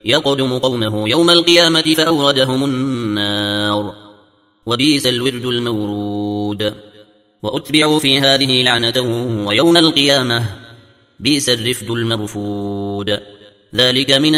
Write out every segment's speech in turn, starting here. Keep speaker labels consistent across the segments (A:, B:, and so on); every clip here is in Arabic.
A: يقدم قومه يوم القيامة فأوردهم النار وبئس الورد المورود وأتبعوا في هذه لعنة ويوم القيامة بئس الرفد المرفود ذلك من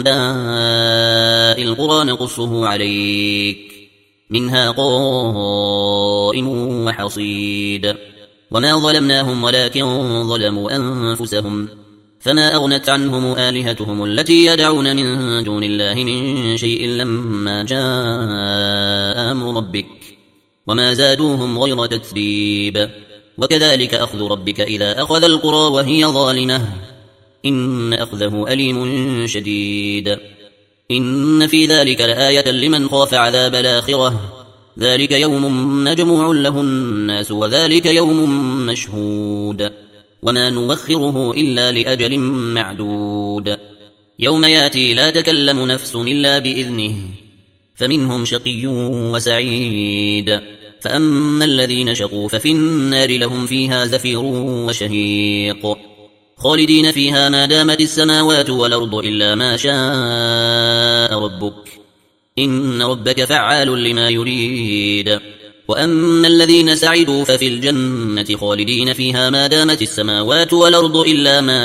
A: أنباء القرى نقصه عليك منها قائم وحصيد وما ظلمناهم ولكن ظلموا أنفسهم فما أغنت عنهم آلهتهم التي يدعون من دون الله من شيء لما جاء أمر ربك وما زادوهم غير تتبيب وكذلك أخذ ربك إذا أخذ القرى وهي ظالمة إن أخذه أليم شديد إن في ذلك لآية لمن خاف عذاب الآخرة ذلك يوم مجموع له الناس وذلك يوم مشهود وما نوخره إلا لأجل معدود يوم ياتي لا تكلم نفس إلا بإذنه فمنهم شقي وسعيد فأما الذين شقوا ففي النار لهم فيها زفير وشهيق خالدين فيها ما دامت السماوات والأرض إلا ما شاء ربك إن ربك فعال لما يريد وأما الذين سعدوا ففي الجنة خالدين فيها ما دامت السماوات والأرض إلا ما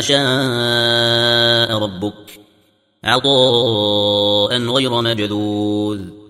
A: شاء ربك عطاء غير مجذوذ